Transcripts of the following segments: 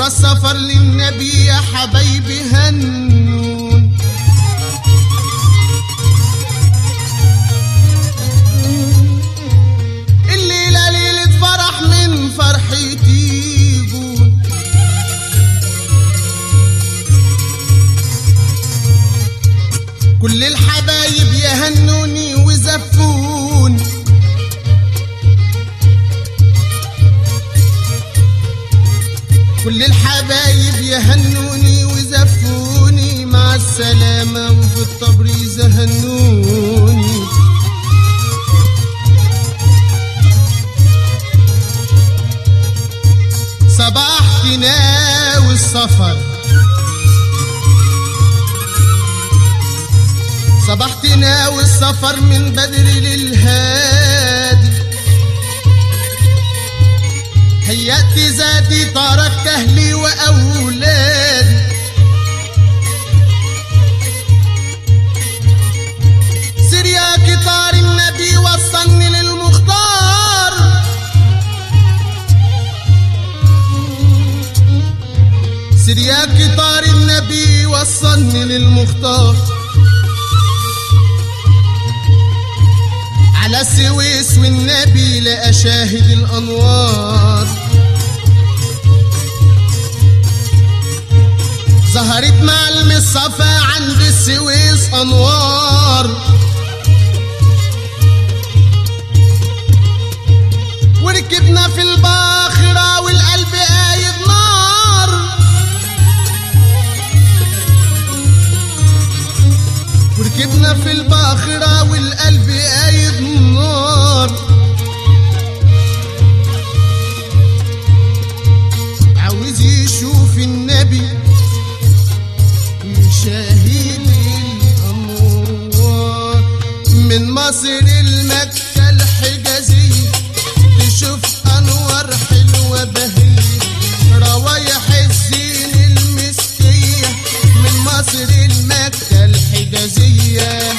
السفر للنبي يا حبايبي هنون. الليلة ليلة فرح من فرحتي يقول، كل الحبايب يهنوني وزفون، كل الحبايب يهنوني وزفوني، مع السلامة وفي التبريز هنوني. صباحتنا والسفر، صباحتنا والسفر من بدر للهادي، هيأت ذاتي تركت أهلي وأولادي، سير يا قطار النبي وصلني للمختار، سير يا قطار النبي وصلني للمختار، على السويس والنبي لأشاهد الأنوار، ظهرت معلم الصفا عند السويس أنوار، وركبنا في الباخرة والقلب قايد نار، وركبنا في الباخرة والقلب قايد نار، عاوز يشوف النبي يشاهد الأنوار، من مصر المكة الحجازية تشوف أنوار حلوة بهية، روايح الزين المسكية من مصر المكة الحجازية.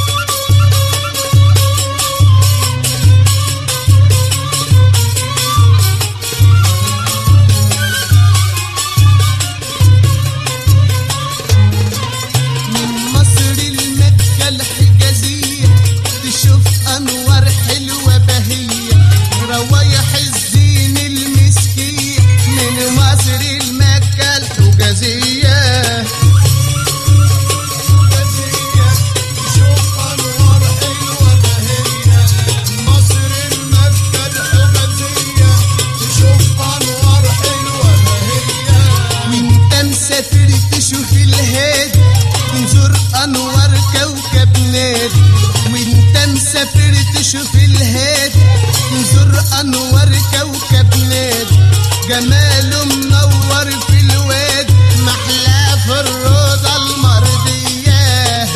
من مصر المكة الحجازية تشوف أنوار حلوة بهية، روايح الزين المسكية من مصر المكة الحجازية. تشوف الهادي تنظر أنوار كوكب نادي، وانت مسافر تشوف الهادي تنظر أنوار كوكب نادي، جماله منور في الوادي محلاه في الروضة المرضية.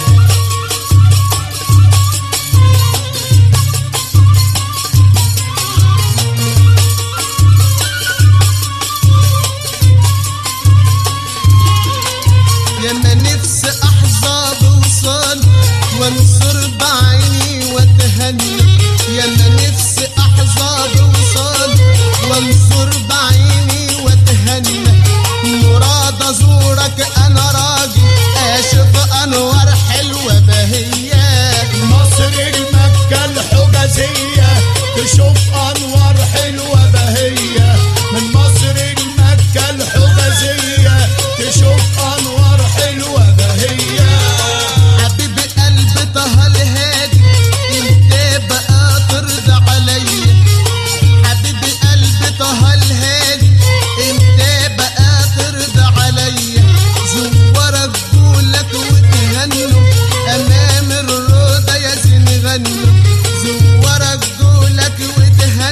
ياما نفسي احظى بوصال وانصر بعيني واتهنى، ياما نفسي احظى بوصال وانصر بعيني واتهنى، مراد ازورك انا راجل اشوف انوار حلوه بهيه، مصر المكة الحجازية تشوف انوار حلوة بهية، من مصر المكة الحجازية تشوف انوار حلوة بهية. حبيب قلبي طه الهادي انت بقى ترضى عليا، حبيب قلبي طه الهادي انت بقى ترضى عليا، زورك قولك وتهنوا امام الروضة يا زين غنوا، زورك قولك وتهنوا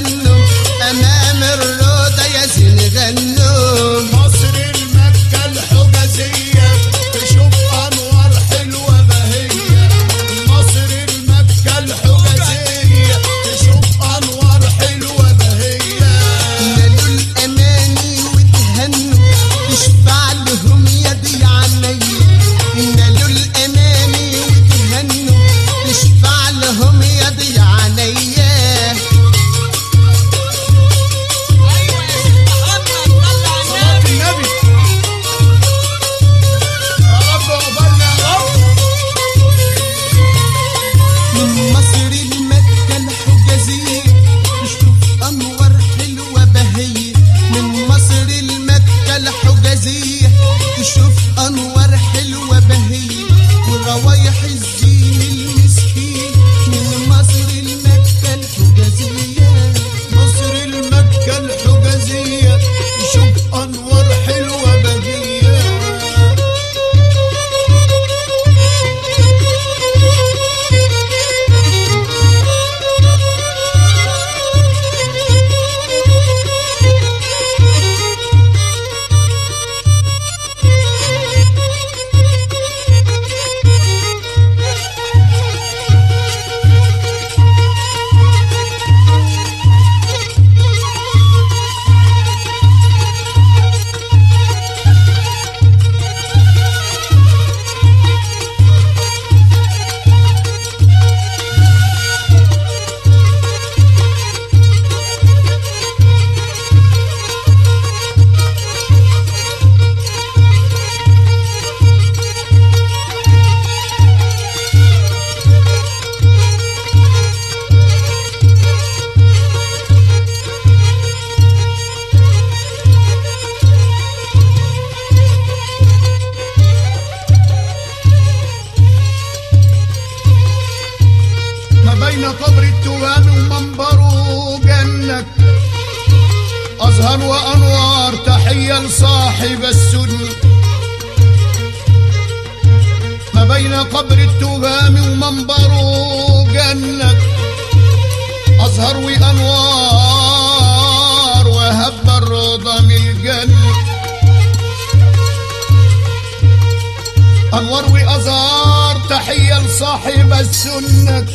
وأنوار تحية لصاحب السن ما بين قبر التهام ومنبره جنة أزهر وأنوار وهب الروضة من الجنة أنوار وأزهار تحية لصاحب السنة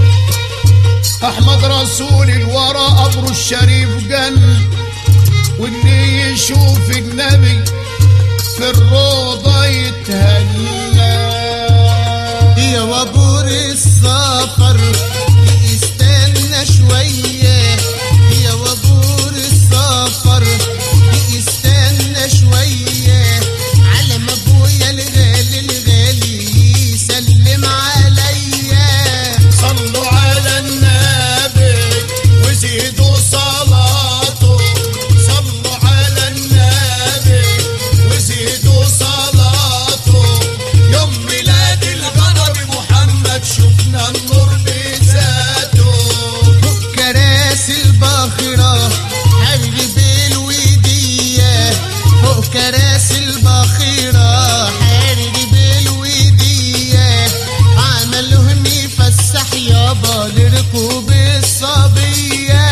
أحمد رسول الورى قبره الشريف جنة واللي يشوف النبي في الروضة يتهنى يا وابور السفر استنى شوية يا وابور السفر استنى شوية على ما ابويا الغالي الغالي يسلم عليا صلوا على النبي وزيدوا صلاته صلوا على النبي وزيدوا صلاته يوم ميلاد الغرب محمد شفنا النور بذاته فوق كراسي الباخرة حبيب الودية فوق كراسي الباخرة حبيب الودية عملهم يفسح يابا لركوب الصبية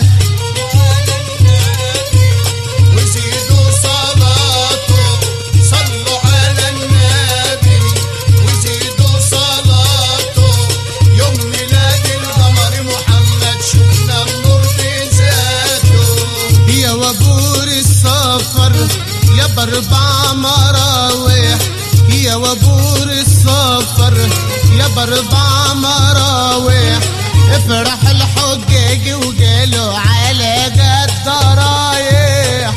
وزيدوا صلاته صلوا على النبي وزيدوا صلاته يوم ميلاد القمر محمد شفنا النور بذاته يا وابور السفر يا باربع مراوح يا وابور السفر يا باربع مراوح افرح الحجاج وجاله على جد رايح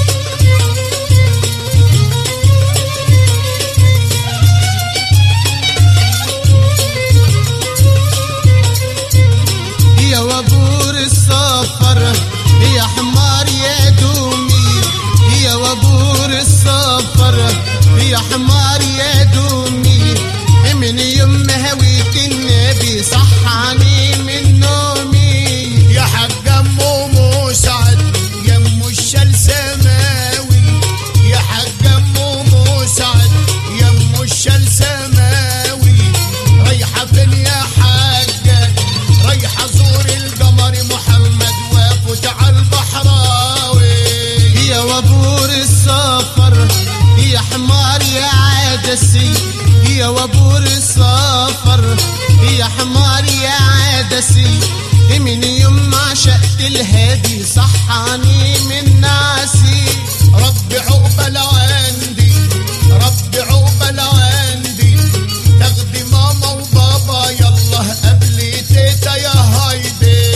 يا وابور السفر يا حمار يا دومي يا وابور السفر يا حمار يا دومي من يوم هويت النبي صحاني من نومي يا حاج ام مسعد يا ام الشال سماوي يا حاج ام مسعد يا ام الشال سماوي رايحه فين يا حاجه رايحه زور القمر محمد وافوت على البحراوي يا وابور السفر يا حمار يا عدسي يا وابور السفر يا حمار يا عدسي من يوم ما عشقت الهادي صحاني من ناسي ربي عقبال عندي ربي عقبال عندي تاخدي ماما وبابا يلا قبل تيتا يا هايدي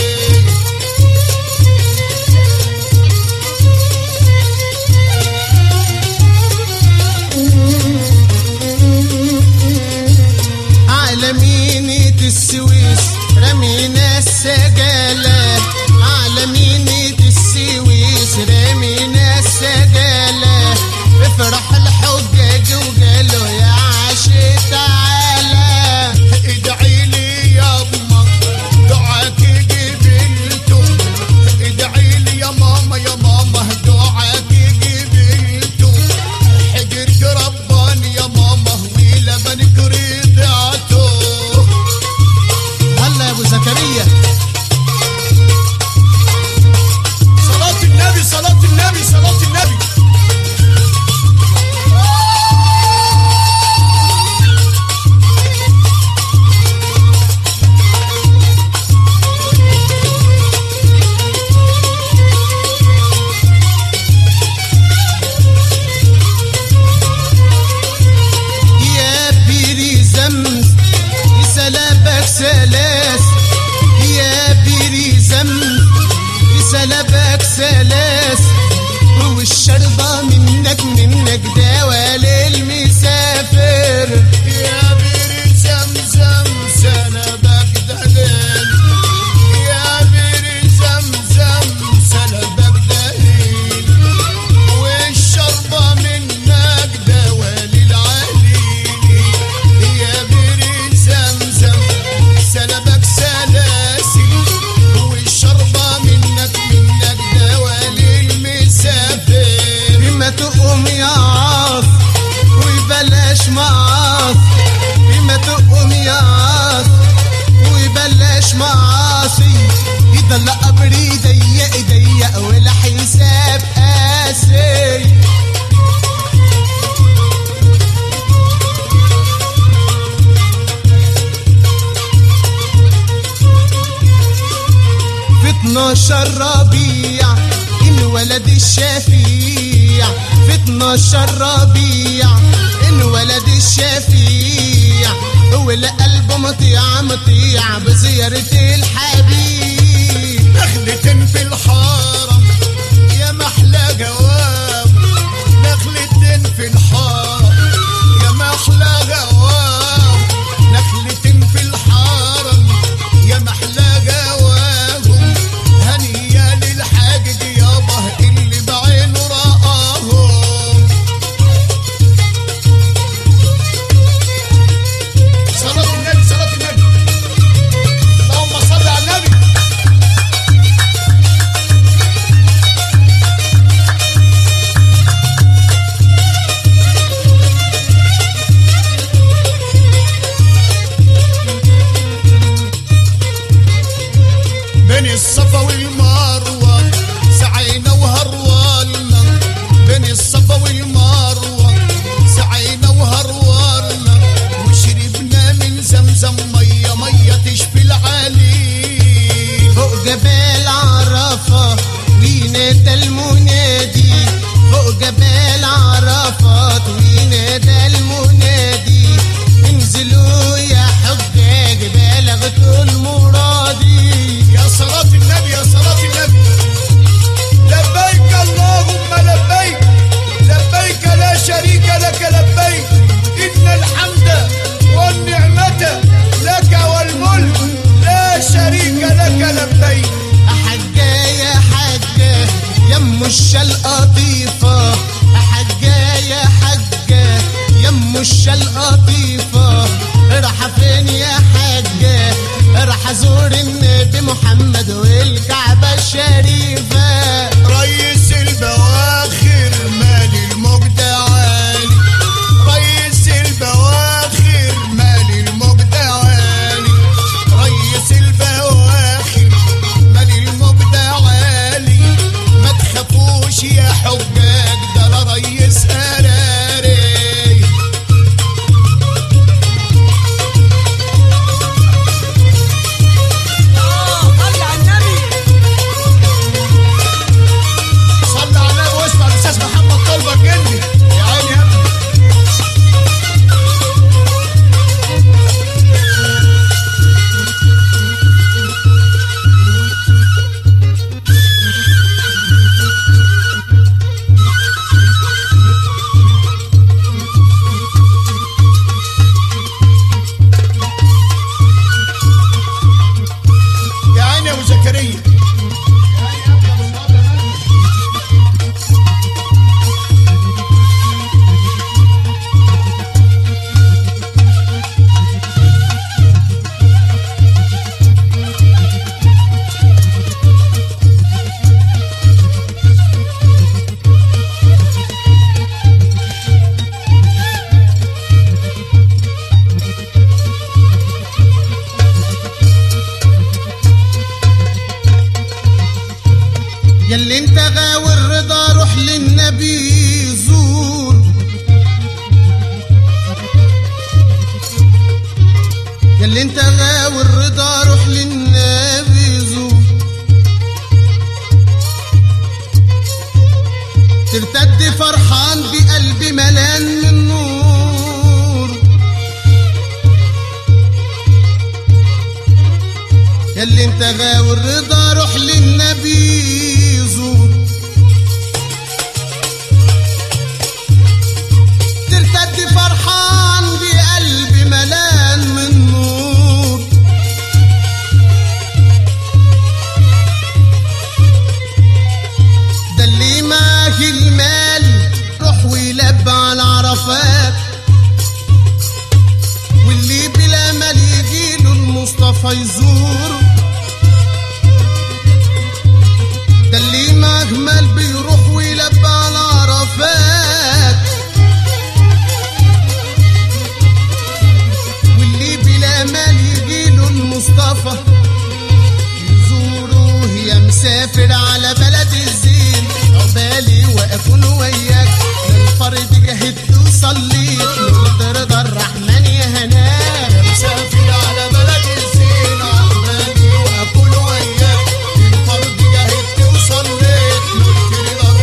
على مينة السويس رمينا السجالة على مينة السويس رمينا السجالة افرح الحجاج وقالوا يا عاشق تعالى ادعي لي يا أما دعاك جبلته ادعي لي يا ماما دعاك جبلته حجرك رباني يا ماما ولبنك رضعته هلا يا ابو زكريا صلاة النبي صلاة النبي صلاة النبي يا بيري زمز سلابك سلاس يا بيري زمز سلابك سلاس والشربة منك دواء للمسافر يا بير زمزم سلبك دليل يا بير زمزم سلبك دليل والشربة منك دواء للعليل يا بير زمزم سلبك سلاسل والشربة منك دواء للمسافر انولد الشفيع في 12 ربيع، انولد الشفيع والقلب مطيع مطيع بزيارة الحبيب. نخلة في الحارة يا محلى جواب، نخلة في الحارة يا محلى جواب، نخلة في الحارة يا محلى جواب، هنية للحاج يابا اللي بعينه رآهم. صلاة النبي صلاة النبي، اللهم صل على النبي. بين الصفا والمروة سعينا وهرولنا، بين الصفا والمروة سعينا وهرولنا، وشربنا من زمزم مية مية تشفي العليل. فوق جبال عرفة وينادى المنادي، فوق جبال عرفات وينادى المنادي، انزلوا يا حجاج بلغتوا المرادي. يا صلاة النبي يا صلاة النبي، لبيك اللهم لبيك، لبيك لا شريك لك لبيك، إن الحمد والنعمة لك والملك لا شريك لك لبيك. حجة يا حجة يم الشلقطيفة، حجة يا حجة يم الشلقطيفة، راح فين يا حجة؟ راح ازور النبي محمد والكعبة الشريفة. ريس البواخر مالي المجد عالي، ريس البواخر مالي المجد عالي، ريس البواخر مالي المجد عالي، ما تخافوش يا حجاج ده لا ريس قراري. صلى على النبي واسمع الاستاذ محمد طلبة جندي، يا عيني يا ابني. يا عيني يا ابو زكريا. ياللي انت غاوي الرضا روح للنبي زور، ياللي انت غاوي الرضا روح للنبي زور، ترتد فرحان بقلبي ملان من نور، ياللي انت غاوي الرضا روح للنبي زور، ترتد فرحان بقلبي ملان من نور، ده اللي معاه المال روح ويلبى على عرفات، واللي بلا مال يجيله المصطفى يزور، ده اللي معاه مال بيروح ويلبى على عرفات، واللي بلا مال يجيله المصطفى يزوره. يا مسافر على بلد الزين عقبالي واكون وياك، للفرد جهدت وصليت نرد رضا الرحمن يا هناك. يا مسافر على بلد الزين عقبالي واكون وياك، للفرد جهدت وصليت نرد رضا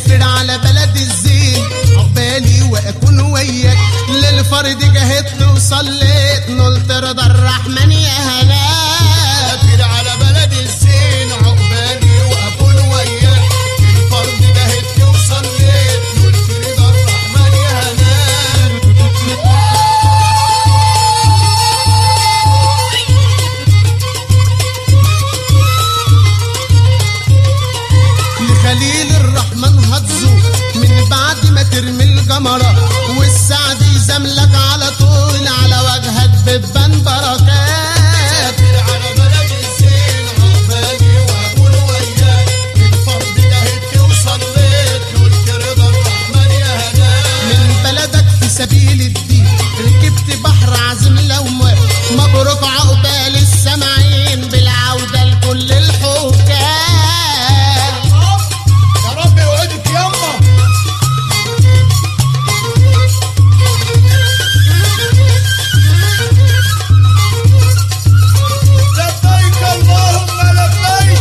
مسافر على بلد الزين، عقبالي واكون وياك للفرد جهدت وصليت، نلت رضا الرحمن يا هناك. مسافر على بلد الزين، عقبالي واكون وياك للفرد جهدت وصليت، نلت رضا الرحمن يا هناك. لخليل الرحمن هتزور من بعد ما ترمي الجمرة، والسعد يزاملك على طول على وجهك بتبان بركات. على بلد الزين، عقبالي واكون وياك للفرد جهدت وصليت، نلت رضا الرحمن يا هناك. من بلدك في سبيل الدين ركبت بحر عظيم الأمواج، مبروك عقبال السامعين بالعودة لكل الحكام. يا رب يوعدك يما. لبيك اللهم لبيك.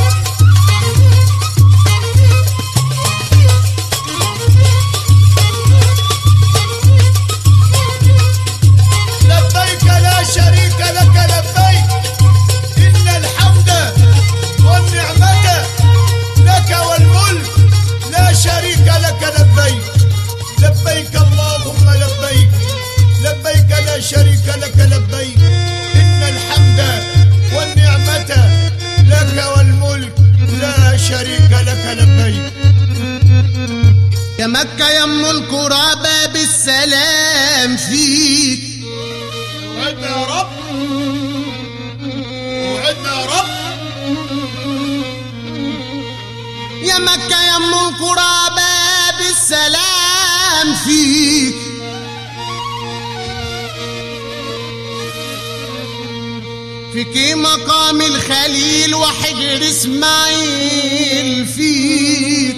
لبيك لا شريك لك لبيك، إن الحمد والنعمة لك والملك لا شريك لك لبيك. لبيك اللهم لبيك، لبيك لا شريك لك لبيك، إن الحمد والنعمة لك والملك لا شريك لك لبيك. يا مكة يا ام القرى باب السلام فيك، وعدنا يا رب، وعدنا يا رب. يا مكة يا ام القرى باب السلام فيك، فيك مقام الخليل وحجر اسماعيل فيك،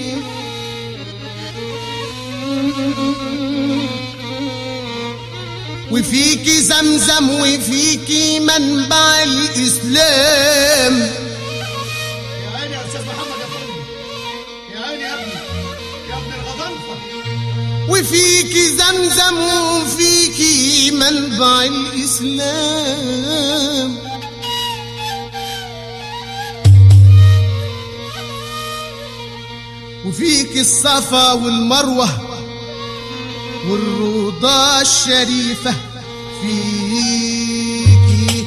وفيك زمزم وفيك منبع الإسلام. يا عيني يا أستاذ محمد يا فندم، يا عيني يا ابني، يا ابن الغضنفة. وفيك زمزم وفيك منبع الإسلام، وفيك الصفا والمروة والروضة الشريفة، فيك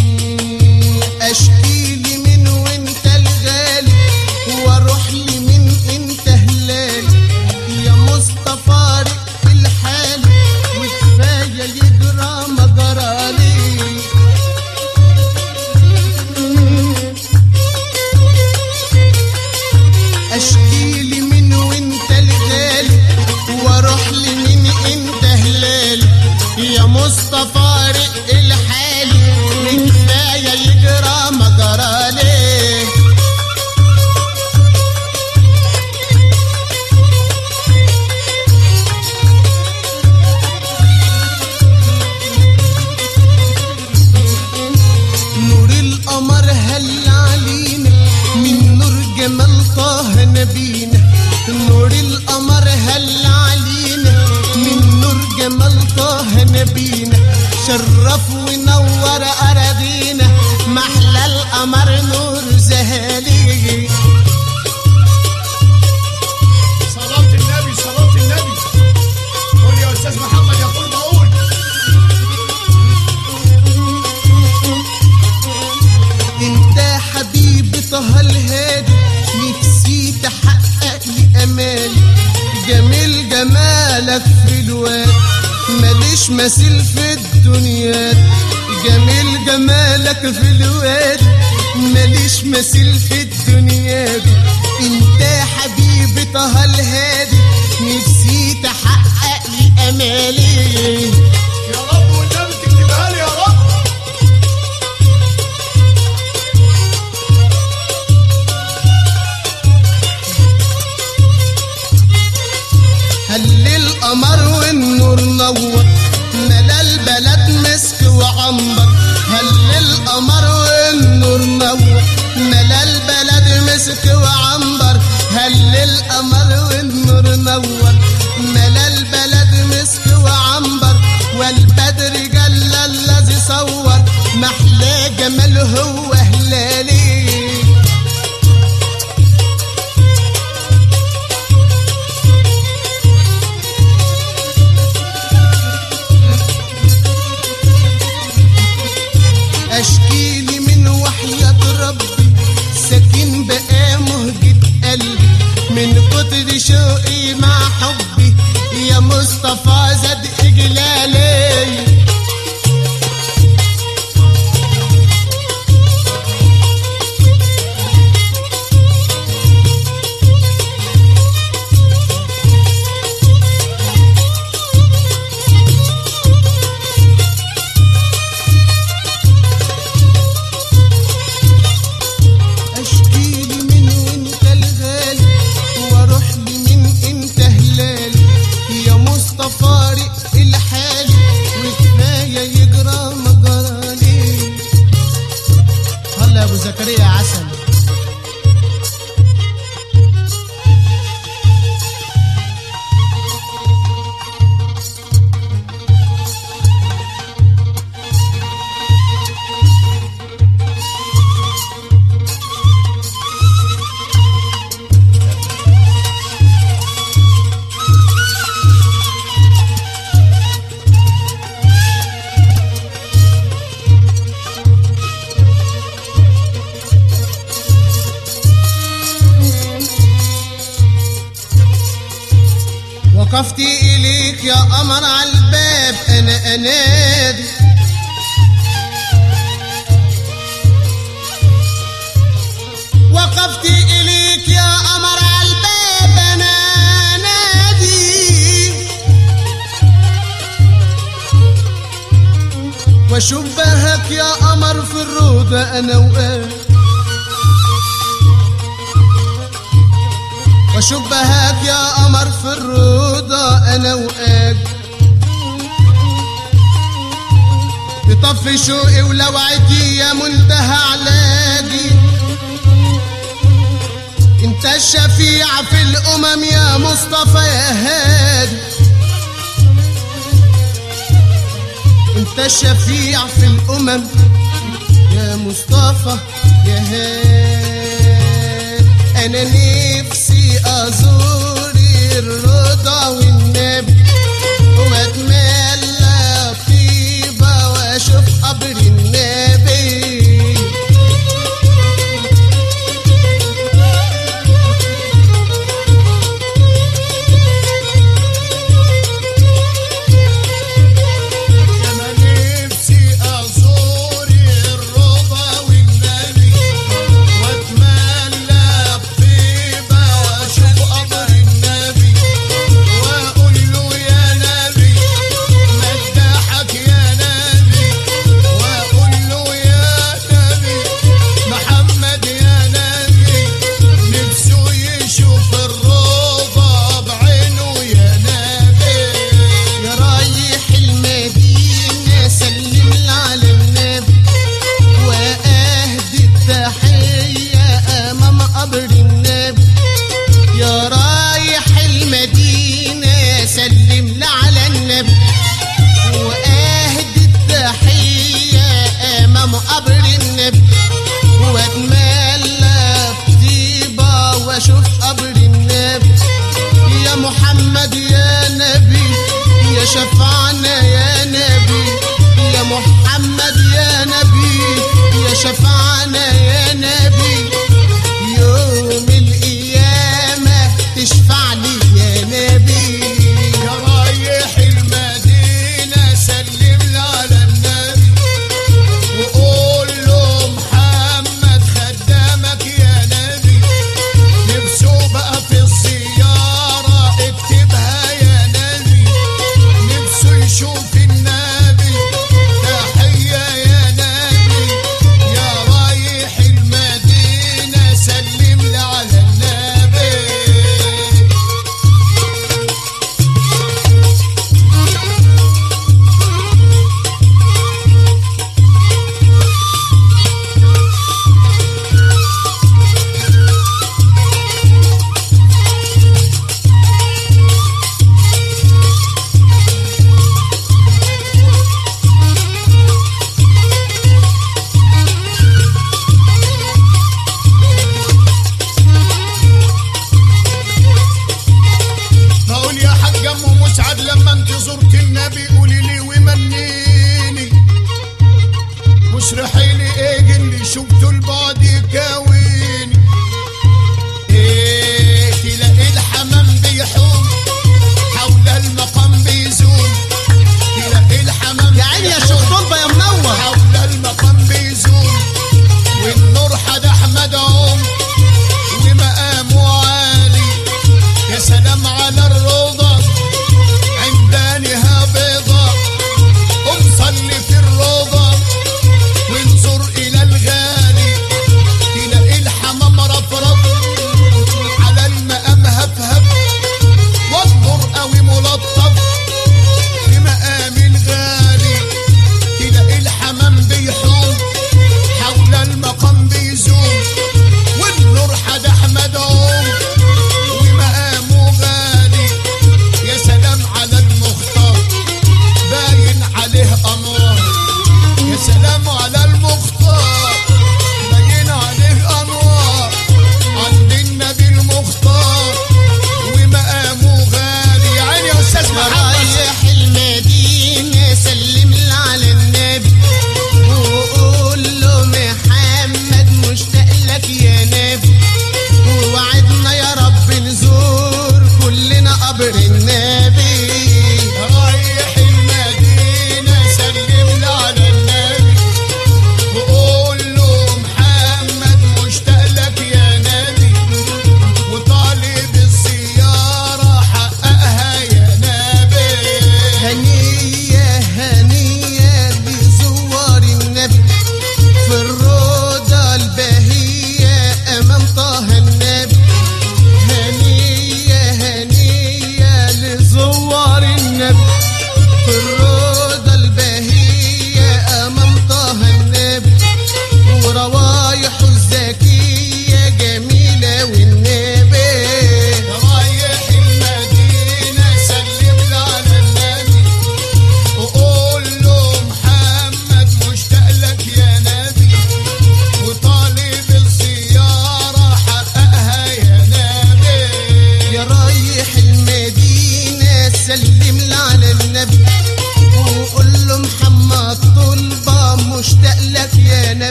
أشكي لي من وانت الغالي، واروح لي من انت هلالي، يا مصطفى رق الحال وكفاية يجرى مجرالي. أشكي لي من وانت الغالي، واروح لي من انت هلالي، يا مصطفى رق الحالي وكفاية يجرى مجرالي. نور القمر هل علينا من نور جمال طه نبينا، نور القمر هل علينا من نور جمال طه نبينا، شرف ونور أراضينا محلى القمر نور زهالي. صلاة النبي، صلاة النبي. قول يا أستاذ محمد، يقول بقول. انت حبيبي طه الهادي، نفسي تحقق لي امالي، جميل جمالك في الواد ماليش مثيل في الدنيا، جميل جمالك في الواد ماليش مثيل في الدنيا دي. انت حبيبي طه الهادي، نفسي تحقق لي امالي. يا رب والنبي تكتبها لي يا رب. هل القمر والنور نور ملا البلد مسك وعنبر، هل القمر والنور نور ملا البلد مسك وعنبر، هل القمر والنور منور، ملا البلد مسك وعنبر، والبدر جل الذي صور، محلى جماله هو هلالي. اشكيلي من وحياة ربي ساكن بقى مهجة قلبي، من كتر شوقي مع حبي يا مصطفى زاد اجلالي. زكريا عسل. وقفت إليك يا قمر عالباب أنا أنادي، وقفت إليك يا قمر عالباب أنا أنادي، وشبهك يا قمر في الروضة أنا وقاف، وشبهك يا قمر في الروضة أنا وقاك، بطفي شوقي ولوعتي يا منتهى علاجي، انت الشفيع في الأمم يا مصطفى يا هادي، انت الشفيع في الأمم يا مصطفى يا هادي. أنا نفسي أزور الرضا والنبي وأتملى طيبة وأشوف قبر النبي، أنا نفسي أزور الرضا والنبي وأتملى وأشوف قبر النبي،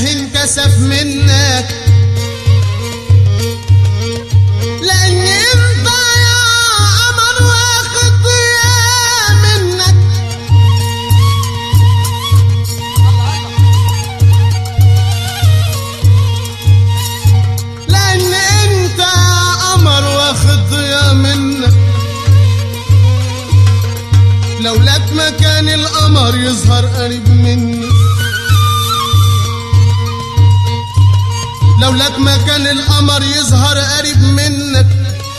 انكسف منك، لان انت يا قمر واخد ضياء منك. لان انت يا قمر واخد ضياء منك. لولاك ما كان القمر يظهر قريب منك. لولاك ما كان القمر يظهر قريب منك.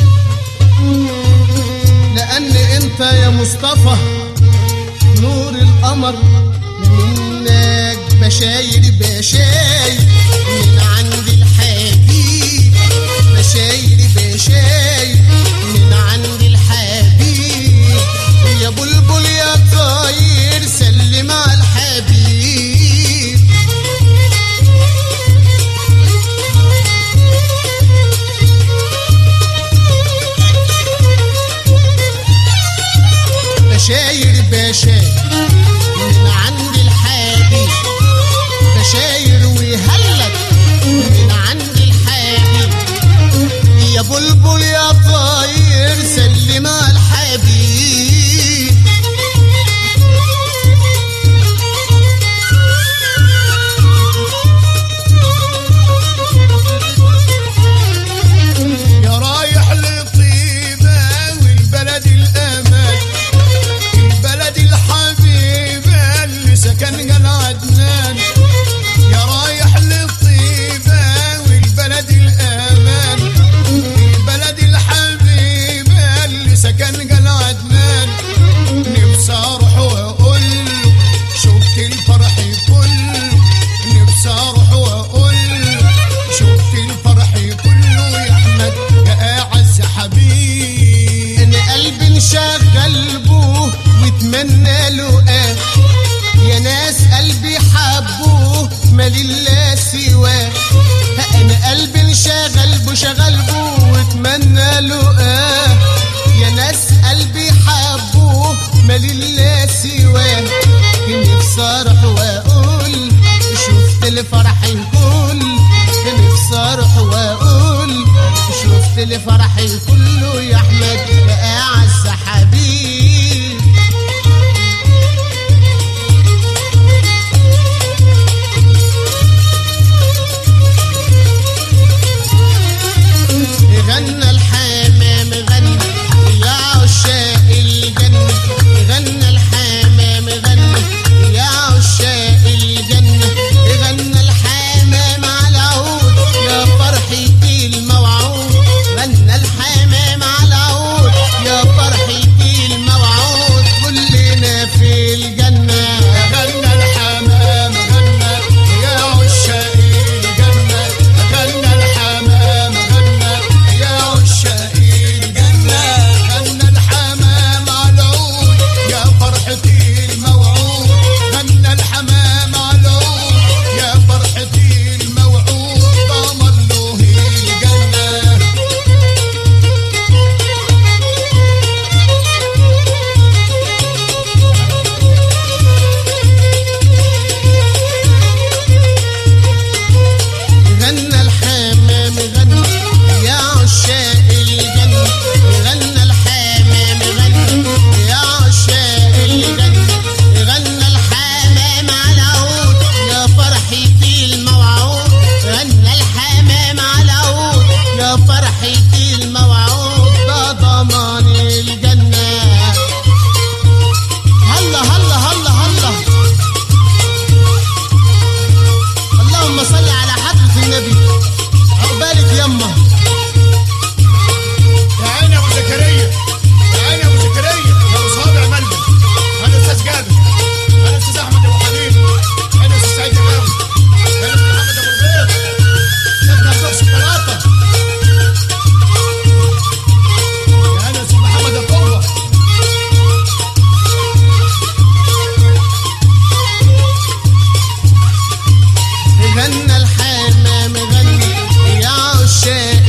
لأن انت يا مصطفى نور القمر منك. بشاير بشاير من عند الحبيب، بشاير بشاير من عند الحبيب. يا بلبل يا طاير سلم على الحبيب. بشاير بشاير من عند الحبيب، بشاير ويهلك من عند الحبيب. يا بلبل يا طاير سلم على الحبيب. يا رايح لطيبة والبلد الأمان، البلد الحبيبة اللي سكن قلب عدنان. يا رايح لطيبة والبلد الأمان، البلد الحبيبة اللي سكن قلب عدنان. نفسي أروح وأقول له شفت الفرح كله، نفسي أروح وأقول له شفت الفرح كله. يا أحمد يا أعز حبيب، انا قلبي انشغل بوه واتمنى له يا ناس قلبي حبوه مالله سواه. انا قلبي انشغل بو شغل بوه واتمنى له يا ناس قلبي حبوه مالله سواه. نفسي اروح واقول شفت الفرح الكل، نفسي اروح واقول شفت الفرح كله. يا احمد يا اعز حبيب. غنى الحمام غنى يا عشاق الجنة، غنى الحمام غنى يا عشاق الجنة. غنى الحمام على عود يا فرحتي الموعود، غنى الحمام على عود يا فرحتي الموعود. كلنا في الجنة. غنى الحمام غنى يا عشاق الجنة، غنى الحمام غنى يا عشاق الجنة. غنى الحمام على العود يا فرحتي الموعود، غنى الحمام على العود يا فرحتي الموعود. ضمن له الجنة. غنى الحمام غنى يا عشاق الجنة، غنى الحمام غنى يا عشاق الجنة. غنى الحمام على عود يا فرحتي الموعود، غنى الحمام على عود يا فرحتي الموعود. ده ضمان الجنة. هلا هلا هلا هلا. اللهم صل على حضرة النبي. عقبالك يما. يا عيني يا ابو زكريا، يا عيني يا ابو زكريا، يا ابو صابع ملبن. انا استاذ جابر، انا استاذ احمد ابو حبيب، انا استاذ سعيد الغاوي، انا استاذ محمد ابو البيض، استاذ مفتوح شوكولاته، يا انا استاذ محمد القربه. غنى الحمام غنى يا عشاق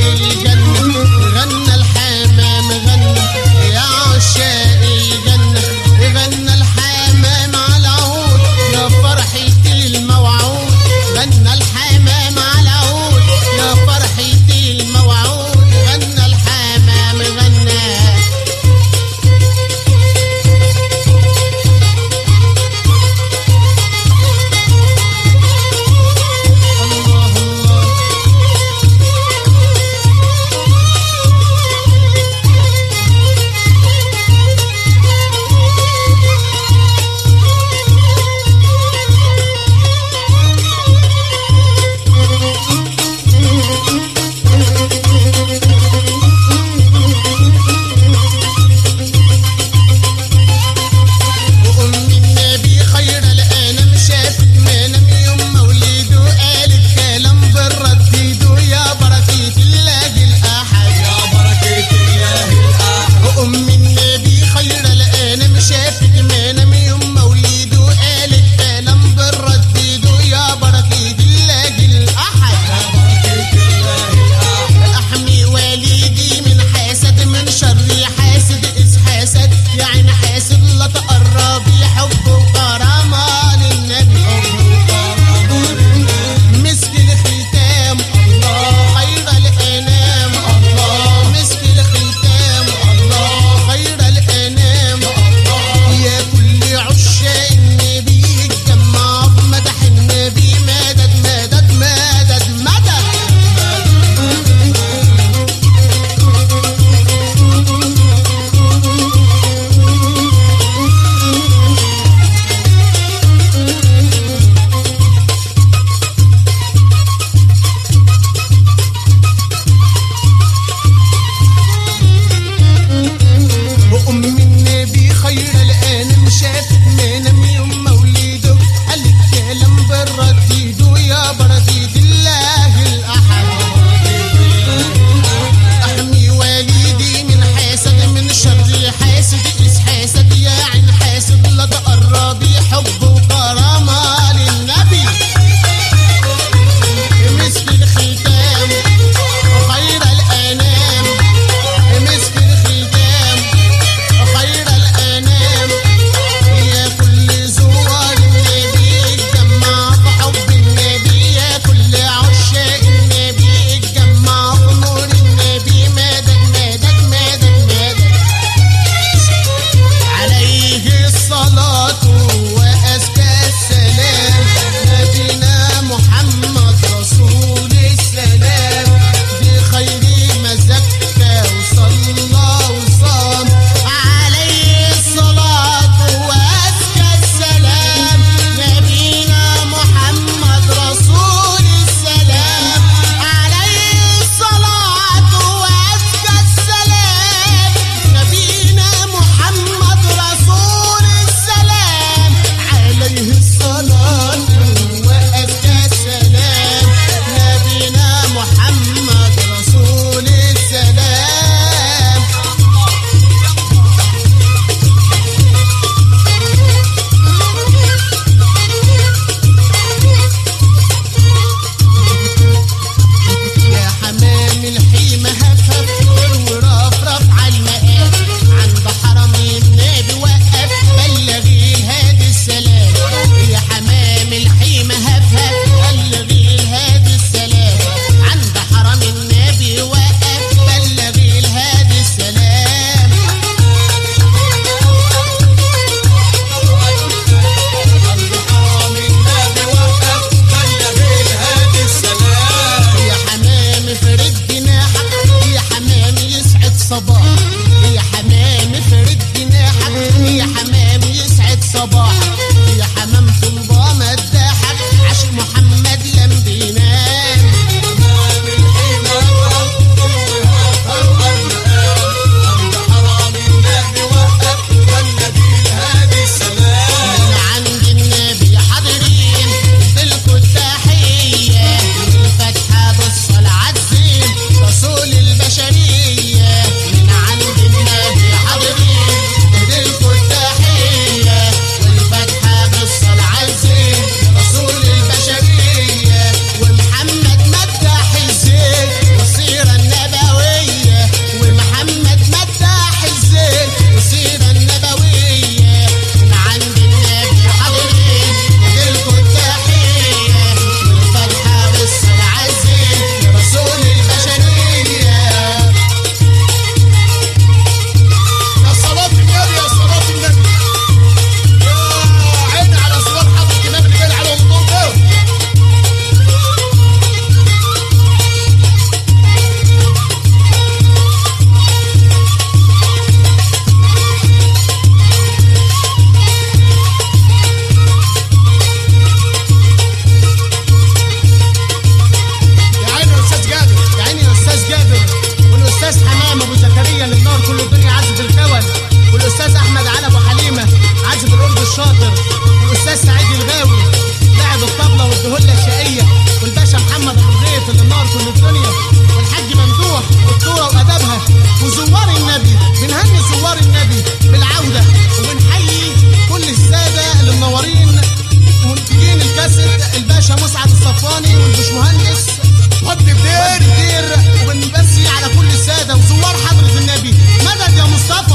كل الدنيا والحاج ممدوح والدورة وأدبها وزوار النبي. بنهني زوار النبي بالعودة وبنحيي كل السادة اللي منورين ومنتجين الكاسيت الباشا مسعد الصفواني والبشمهندس واد بدير وبنبسي على كل السادة وزوار حضرة النبي. مدد يا مصطفى.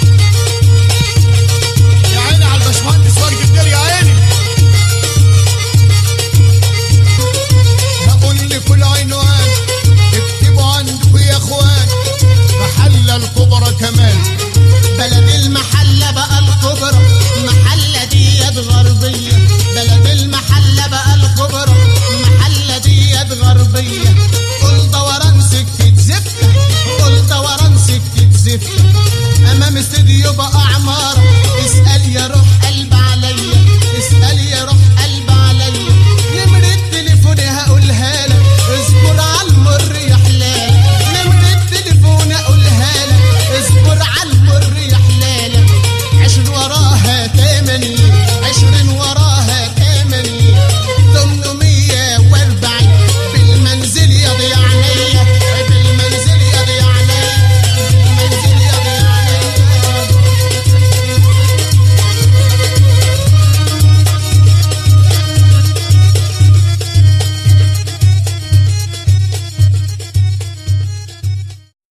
يا عيني على الباشمهندس واد بدير يا عيني. هقول لكل عنوان اكتبوا عندكم يا اخوان محلة الكبرى كمان. بلد المحلة بقى الكبرى المحلة ديت غربية. بلد المحلة بقى الكبرى المحلة ديت غربية. قول دوران سكة زفتة قول دوران سكة زفتة. أمام استديو بقى عمارة. اسأل يا روح قلب عليا اسأل يا روح قلب عليا. نمرة تليفوني هقولها لك اصبر على المر يا حلال. نمرة تليفوني هقولها لك اصبر على المر يا حلال. عشر وراها 80